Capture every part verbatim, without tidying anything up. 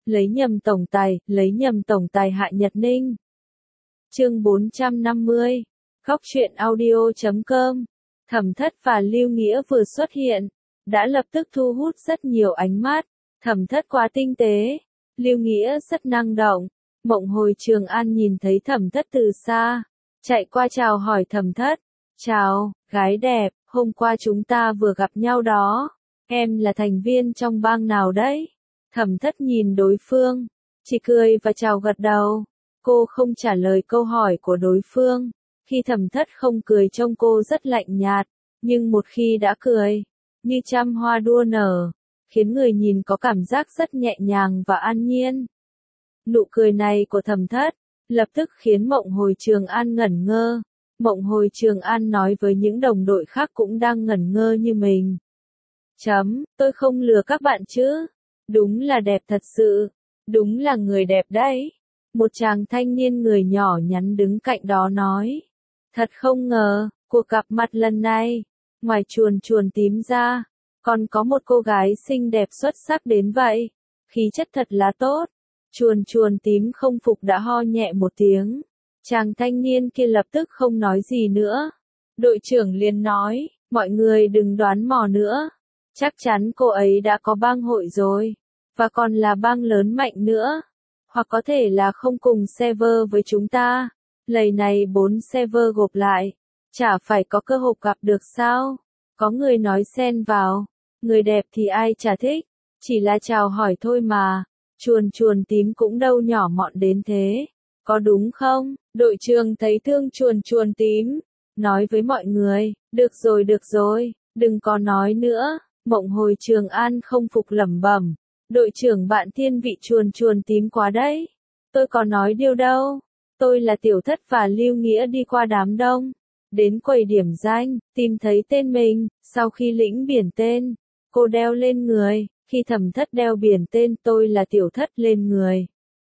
lấy nhầm tổng tài, lấy nhầm tổng tài Hạ Nhật Ninh. Chương bốn trăm năm mươi, Góc truyện audio chấm com. Thẩm Thất và Lưu Nghĩa vừa xuất hiện, đã lập tức thu hút rất nhiều ánh mắt. Thẩm Thất quá tinh tế, Lưu Nghĩa rất năng động. Mộng Hồi Trường An nhìn thấy Thẩm Thất từ xa, chạy qua chào hỏi Thẩm Thất. Chào, gái đẹp, hôm qua chúng ta vừa gặp nhau đó. Em là thành viên trong bang nào đấy? Thẩm Thất nhìn đối phương, chỉ cười và chào gật đầu. Cô không trả lời câu hỏi của đối phương. Khi Thẩm Thất không cười trông cô rất lạnh nhạt, nhưng một khi đã cười, như trăm hoa đua nở, khiến người nhìn có cảm giác rất nhẹ nhàng và an nhiên. Nụ cười này của Thẩm Thất lập tức khiến Mộng Hồi Trường An ngẩn ngơ. Mộng Hồi Trường An nói với những đồng đội khác cũng đang ngẩn ngơ như mình. Chấm, tôi không lừa các bạn chứ? Đúng là đẹp thật sự, đúng là người đẹp đấy. Một chàng thanh niên người nhỏ nhắn đứng cạnh đó nói. Thật không ngờ, cuộc gặp mặt lần này, ngoài chuồn chuồn tím ra, còn có một cô gái xinh đẹp xuất sắc đến vậy. Khí chất thật là tốt. Chuồn chuồn tím không phục đã ho nhẹ một tiếng. Chàng thanh niên kia lập tức không nói gì nữa. Đội trưởng liền nói, mọi người đừng đoán mò nữa. Chắc chắn cô ấy đã có bang hội rồi, và còn là bang lớn mạnh nữa. Hoặc có thể là không cùng server với chúng ta. Lầy này bốn server gộp lại, chả phải có cơ hội gặp được sao? Có người nói xen vào, người đẹp thì ai chả thích, chỉ là chào hỏi thôi mà. Chuồn chuồn tím cũng đâu nhỏ mọn đến thế, có đúng không? Đội trưởng thấy thương chuồn chuồn tím, nói với mọi người, được rồi được rồi, đừng có nói nữa. Mộng Hồi Trường An không phục lẩm bẩm, đội trưởng bạn thiên vị chuồn chuồn tím quá đấy. Tôi có nói điều đâu, tôi là Tiểu Thất và Lưu Nghĩa đi qua đám đông, đến quầy điểm danh, tìm thấy tên mình, sau khi lĩnh biển tên, cô đeo lên người, khi Thẩm Thất đeo biển tên tôi là Tiểu Thất lên người.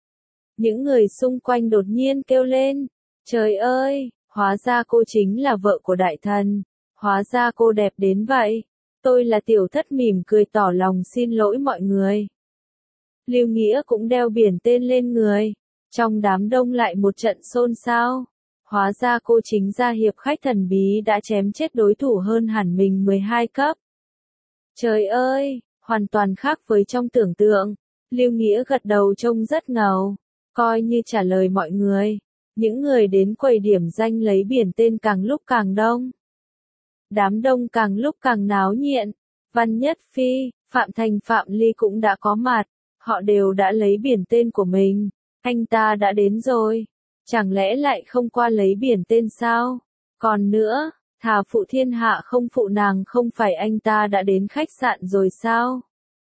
Những người xung quanh đột nhiên kêu lên, trời ơi, hóa ra cô chính là vợ của đại thần, hóa ra cô đẹp đến vậy. Tôi là Tiểu Thất mỉm cười tỏ lòng xin lỗi mọi người. Lưu Nghĩa cũng đeo biển tên lên người. Trong đám đông lại một trận xôn xao. Hóa ra cô chính là hiệp khách thần bí đã chém chết đối thủ hơn hẳn mình mười hai cấp. Trời ơi, hoàn toàn khác với trong tưởng tượng. Lưu Nghĩa gật đầu trông rất ngầu, coi như trả lời mọi người. Những người đến quầy điểm danh lấy biển tên càng lúc càng đông. Đám đông càng lúc càng náo nhiệt. Văn Nhất Phi, Phạm Thành Phạm Ly cũng đã có mặt. Họ đều đã lấy biển tên của mình. Anh ta đã đến rồi. Chẳng lẽ lại không qua lấy biển tên sao? Còn nữa, thà phụ thiên hạ không phụ nàng, không phải anh ta đã đến khách sạn rồi sao?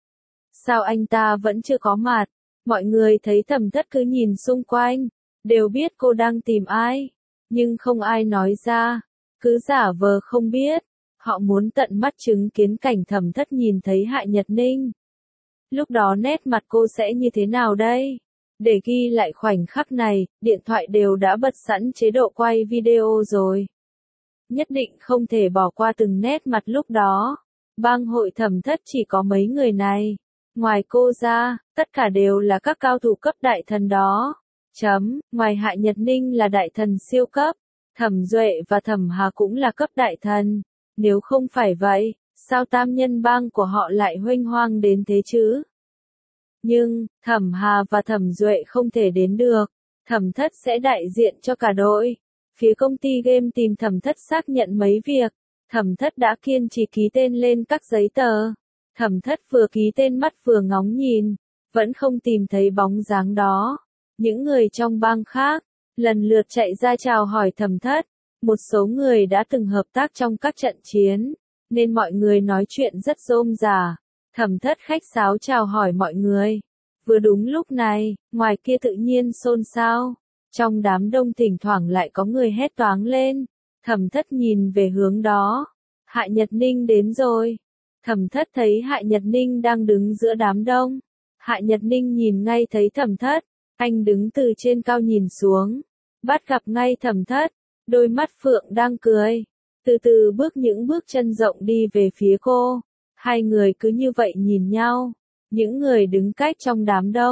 Sao anh ta vẫn chưa có mặt? Mọi người thấy Thẩm Thất cứ nhìn xung quanh, đều biết cô đang tìm ai, nhưng không ai nói ra, cứ giả vờ không biết. Họ muốn tận mắt chứng kiến cảnh Thẩm Thất nhìn thấy Hạ Nhật Ninh. Lúc đó nét mặt cô sẽ như thế nào đây? Để ghi lại khoảnh khắc này, điện thoại đều đã bật sẵn chế độ quay video rồi. Nhất định không thể bỏ qua từng nét mặt lúc đó. Bang hội Thẩm Thất chỉ có mấy người này. Ngoài cô ra, tất cả đều là các cao thủ cấp đại thần đó. Chấm, ngoài Hạ Nhật Ninh là đại thần siêu cấp, Thẩm Duệ và Thẩm Hà cũng là cấp đại thần. Nếu không phải vậy, sao tam nhân bang của họ lại huênh hoang đến thế chứ? Nhưng, Thẩm Hà và Thẩm Duệ không thể đến được. Thẩm Thất sẽ đại diện cho cả đội. Phía công ty game tìm Thẩm Thất xác nhận mấy việc. Thẩm Thất đã kiên trì ký tên lên các giấy tờ. Thẩm Thất vừa ký tên mắt vừa ngóng nhìn, vẫn không tìm thấy bóng dáng đó. Những người trong bang khác, lần lượt chạy ra chào hỏi Thẩm Thất. Một số người đã từng hợp tác trong các trận chiến, nên mọi người nói chuyện rất rôm rả. Thẩm Thất khách sáo chào hỏi mọi người. Vừa đúng lúc này, ngoài kia tự nhiên xôn xao. Trong đám đông thỉnh thoảng lại có người hét toáng lên. Thẩm Thất nhìn về hướng đó. Hạ Nhật Ninh đến rồi. Thẩm Thất thấy Hạ Nhật Ninh đang đứng giữa đám đông. Hạ Nhật Ninh nhìn ngay thấy Thẩm Thất. Anh đứng từ trên cao nhìn xuống. Bắt gặp ngay Thẩm Thất. Đôi mắt phượng đang cười. Từ từ bước những bước chân rộng đi về phía cô. Hai người cứ như vậy nhìn nhau. Những người đứng cách trong đám đông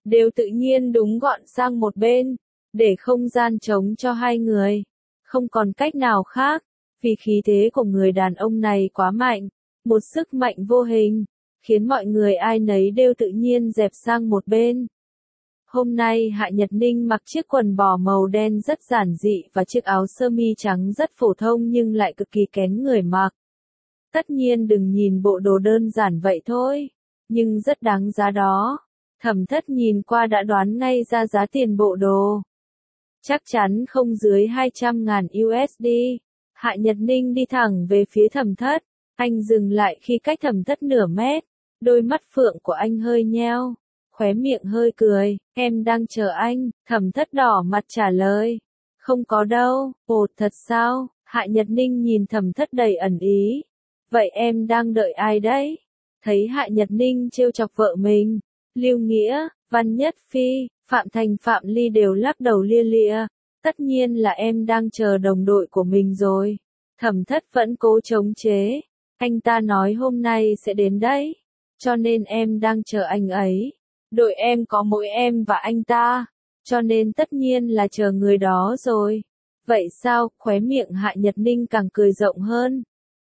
đều tự nhiên đúng gọn sang một bên, để không gian trống cho hai người. Không còn cách nào khác, vì khí thế của người đàn ông này quá mạnh, một sức mạnh vô hình, khiến mọi người ai nấy đều tự nhiên dẹp sang một bên. Hôm nay Hạ Nhật Ninh mặc chiếc quần bò màu đen rất giản dị và chiếc áo sơ mi trắng rất phổ thông nhưng lại cực kỳ kén người mặc. Tất nhiên đừng nhìn bộ đồ đơn giản vậy thôi, nhưng rất đáng giá đó. Thẩm Thất nhìn qua đã đoán ngay ra giá tiền bộ đồ. Chắc chắn không dưới hai trăm ngàn u ét đê. Hạ Nhật Ninh đi thẳng về phía Thẩm Thất. Anh dừng lại khi cách Thẩm Thất nửa mét. Đôi mắt phượng của anh hơi nheo, khóe miệng hơi cười. Em đang chờ anh, Thẩm Thất đỏ mặt trả lời. Không có đâu. Ồ, thật sao? Hạ Nhật Ninh nhìn Thẩm Thất đầy ẩn ý. Vậy em đang đợi ai đấy? Thấy Hạ Nhật Ninh trêu chọc vợ mình, Lưu Nghĩa, Văn Nhất Phi, Phạm Thành Phạm Ly đều lắc đầu lia lịa. Tất nhiên là em đang chờ đồng đội của mình rồi. Thẩm Thất vẫn cố chống chế. Anh ta nói hôm nay sẽ đến đấy. Cho nên em đang chờ anh ấy. Đội em có mỗi em và anh ta. Cho nên tất nhiên là chờ người đó rồi. Vậy sao? Khóe miệng Hạ Nhật Ninh càng cười rộng hơn.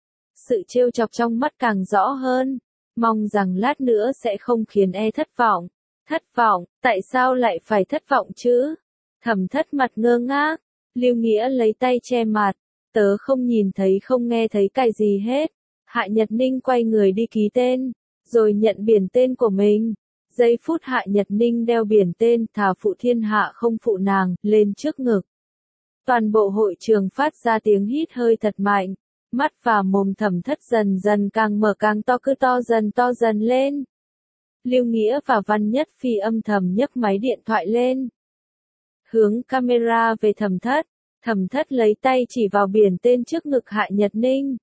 Sự trêu chọc trong mắt càng rõ hơn. Mong rằng lát nữa sẽ không khiến e thất vọng. Thất vọng? Tại sao lại phải thất vọng chứ? Thẩm Thất mặt ngơ ngác. Lưu Nghĩa lấy tay che mặt. Tớ không nhìn thấy không nghe thấy cái gì hết. Hạ Nhật Ninh quay người đi ký tên, rồi nhận biển tên của mình. Giây phút Hạ Nhật Ninh đeo biển tên thà phụ thiên hạ không phụ nàng lên trước ngực. Toàn bộ hội trường phát ra tiếng hít hơi thật mạnh. Mắt và mồm Thẩm Thất dần dần càng mở càng to, cứ to dần to dần lên. Lưu Nghĩa và Văn Nhất Phi âm thầm nhấc máy điện thoại lên. Hướng camera về Thẩm Thất. Thẩm Thất lấy tay chỉ vào biển tên trước ngực Hạ Nhật Ninh.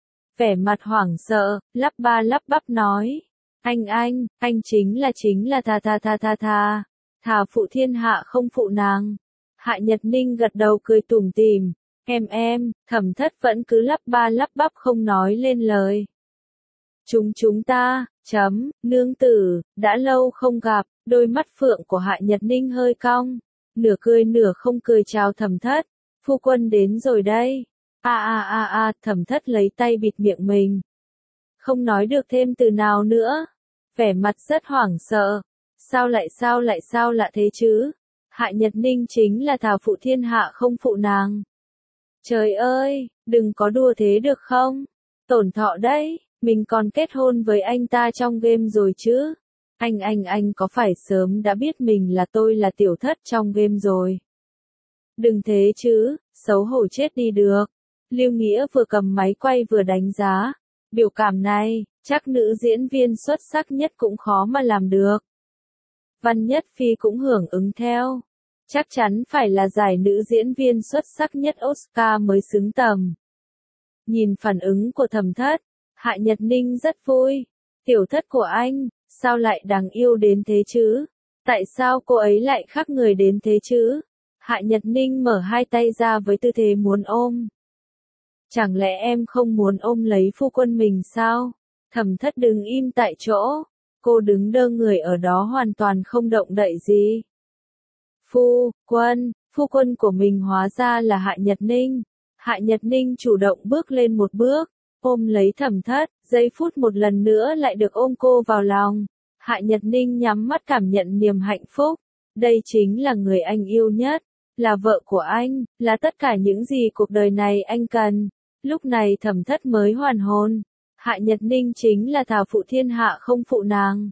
Vẻ mặt hoảng sợ, lắp ba lắp bắp nói. Anh anh, anh chính là chính là tha tha tha tha tha. Thà phụ thiên hạ không phụ nàng. Hạ Nhật Ninh gật đầu cười tủm tỉm. Em em, Thẩm Thất vẫn cứ lắp ba lắp bắp không nói lên lời. Chúng chúng ta, chấm, nương tử, đã lâu không gặp, đôi mắt phượng của Hạ Nhật Ninh hơi cong. Nửa cười nửa không cười chào Thẩm Thất. Phu quân đến rồi đây. A a a a, Thẩm Thất lấy tay bịt miệng mình. Không nói được thêm từ nào nữa. Vẻ mặt rất hoảng sợ. Sao lại sao lại sao lạ thế chứ? Hạ Nhật Ninh chính là thà phụ thiên hạ không phụ nàng. Trời ơi, đừng có đùa thế được không? Tổn thọ đấy, mình còn kết hôn với anh ta trong game rồi chứ? Anh anh anh có phải sớm đã biết mình là tôi là tiểu thất trong game rồi? Đừng thế chứ, xấu hổ chết đi được. Lưu Nghĩa vừa cầm máy quay vừa đánh giá. Biểu cảm này, chắc nữ diễn viên xuất sắc nhất cũng khó mà làm được. Văn Nhất Phi cũng hưởng ứng theo. Chắc chắn phải là giải nữ diễn viên xuất sắc nhất Oscar mới xứng tầm. Nhìn phản ứng của Thẩm Thất, Hạ Nhật Ninh rất vui. Tiểu thất của anh, sao lại đáng yêu đến thế chứ? Tại sao cô ấy lại khác người đến thế chứ? Hạ Nhật Ninh mở hai tay ra với tư thế muốn ôm. Chẳng lẽ em không muốn ôm lấy phu quân mình sao? Thẩm Thất đứng im tại chỗ. Cô đứng đơ người ở đó hoàn toàn không động đậy gì. Phu quân, phu quân của mình hóa ra là Hạ Nhật Ninh. Hạ Nhật Ninh chủ động bước lên một bước, ôm lấy Thẩm Thất, giây phút một lần nữa lại được ôm cô vào lòng. Hạ Nhật Ninh nhắm mắt cảm nhận niềm hạnh phúc. Đây chính là người anh yêu nhất, là vợ của anh, là tất cả những gì cuộc đời này anh cần. Lúc này Thẩm Thất mới hoàn hồn. Hạ Nhật Ninh chính là thà phụ thiên hạ không phụ nàng.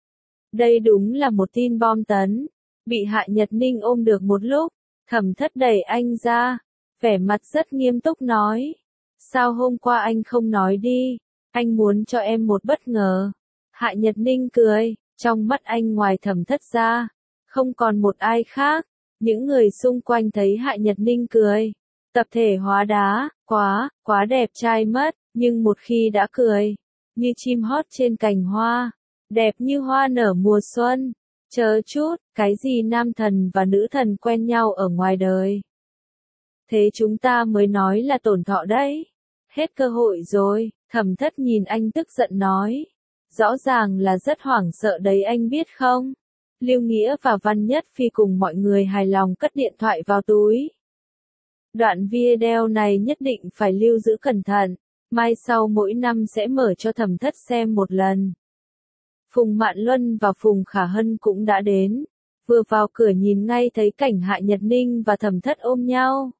Đây đúng là một tin bom tấn. Bị Hạ Nhật Ninh ôm được một lúc, Thẩm Thất đẩy anh ra, vẻ mặt rất nghiêm túc nói. Sao hôm qua anh không nói đi? Anh muốn cho em một bất ngờ. Hạ Nhật Ninh cười, trong mắt anh ngoài Thẩm Thất ra, không còn một ai khác. Những người xung quanh thấy Hạ Nhật Ninh cười. Tập thể hóa đá, quá, quá đẹp trai mất, nhưng một khi đã cười, như chim hót trên cành hoa, đẹp như hoa nở mùa xuân. Chờ chút, cái gì nam thần và nữ thần quen nhau ở ngoài đời? Thế chúng ta mới nói là tổn thọ đấy. Hết cơ hội rồi, Thẩm Thất nhìn anh tức giận nói. Rõ ràng là rất hoảng sợ đấy anh biết không? Lưu Nghĩa và Văn Nhất Phi cùng mọi người hài lòng cất điện thoại vào túi. Đoạn video này nhất định phải lưu giữ cẩn thận, mai sau mỗi năm sẽ mở cho Thẩm Thất xem một lần. Phùng Mạn Luân và Phùng Khả Hân cũng đã đến, vừa vào cửa nhìn ngay thấy cảnh Hạ Nhật Ninh và Thẩm Thất ôm nhau.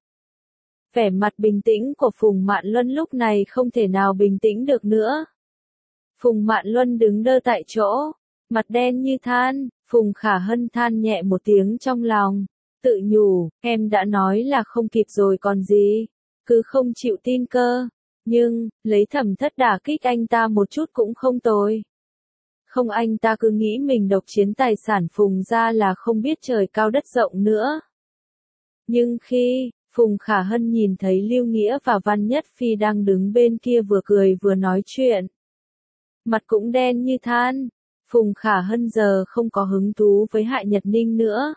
Vẻ mặt bình tĩnh của Phùng Mạn Luân lúc này không thể nào bình tĩnh được nữa. Phùng Mạn Luân đứng đơ tại chỗ, mặt đen như than. Phùng Khả Hân than nhẹ một tiếng trong lòng, tự nhủ, em đã nói là không kịp rồi còn gì, cứ không chịu tin cơ, nhưng, lấy Thẩm Thất đả kích anh ta một chút cũng không tồi. Không, anh ta cứ nghĩ mình độc chiếm tài sản Phùng gia là không biết trời cao đất rộng nữa. Nhưng khi, Phùng Khả Hân nhìn thấy Lưu Nghĩa và Văn Nhất Phi đang đứng bên kia vừa cười vừa nói chuyện, mặt cũng đen như than. Phùng Khả Hân giờ không có hứng thú với Hạ Nhật Ninh nữa.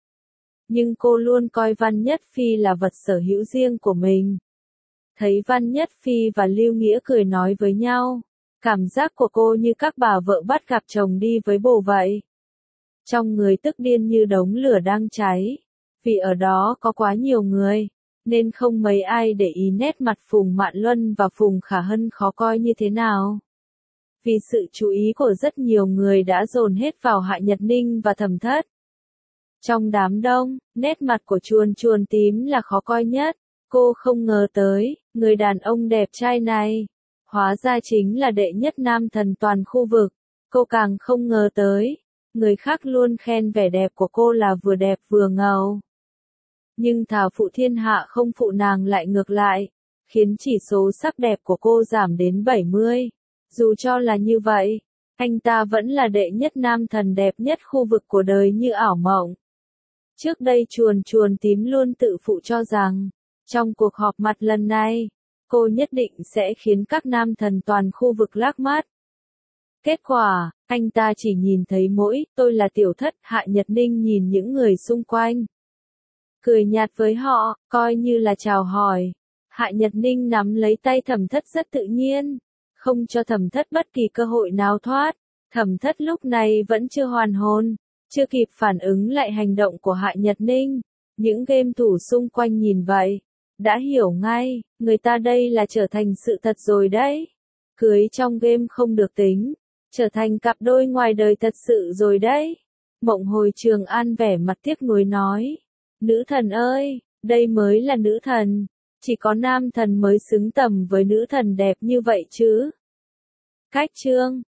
Nhưng cô luôn coi Văn Nhất Phi là vật sở hữu riêng của mình. Thấy Văn Nhất Phi và Lưu Nghĩa cười nói với nhau, cảm giác của cô như các bà vợ bắt gặp chồng đi với bồ vậy. Trong người tức điên như đống lửa đang cháy. Vì ở đó có quá nhiều người, nên không mấy ai để ý nét mặt Phùng Mạn Luân và Phùng Khả Hân khó coi như thế nào. Vì sự chú ý của rất nhiều người đã dồn hết vào Hạ Nhật Ninh và Thẩm Thất. Trong đám đông, nét mặt của Chuồn Chuồn Tím là khó coi nhất. Cô không ngờ tới, người đàn ông đẹp trai này, hóa ra chính là đệ nhất nam thần toàn khu vực. Cô càng không ngờ tới, người khác luôn khen vẻ đẹp của cô là vừa đẹp vừa ngầu. Nhưng thảo phụ thiên hạ không phụ nàng lại ngược lại, khiến chỉ số sắc đẹp của cô giảm đến bảy mươi. Dù cho là như vậy, anh ta vẫn là đệ nhất nam thần đẹp nhất khu vực của đời như ảo mộng. Trước đây Chuồn Chuồn Tím luôn tự phụ cho rằng, trong cuộc họp mặt lần này, cô nhất định sẽ khiến các nam thần toàn khu vực lác mắt. Kết quả, anh ta chỉ nhìn thấy mỗi, tôi là Tiểu Thất. Hạ Nhật Ninh nhìn những người xung quanh, cười nhạt với họ, coi như là chào hỏi. Hạ Nhật Ninh nắm lấy tay Thẩm Thất rất tự nhiên, không cho Thẩm Thất bất kỳ cơ hội nào thoát. Thẩm Thất lúc này vẫn chưa hoàn hồn, chưa kịp phản ứng lại hành động của Hạ Nhật Ninh. Những game thủ xung quanh nhìn vậy, đã hiểu ngay, người ta đây là trở thành sự thật rồi đấy. Cưới trong game không được tính, trở thành cặp đôi ngoài đời thật sự rồi đấy. Mộng Hồi Trường An vẻ mặt tiếc nuối nói, nữ thần ơi, đây mới là nữ thần, chỉ có nam thần mới xứng tầm với nữ thần đẹp như vậy chứ. Cách chương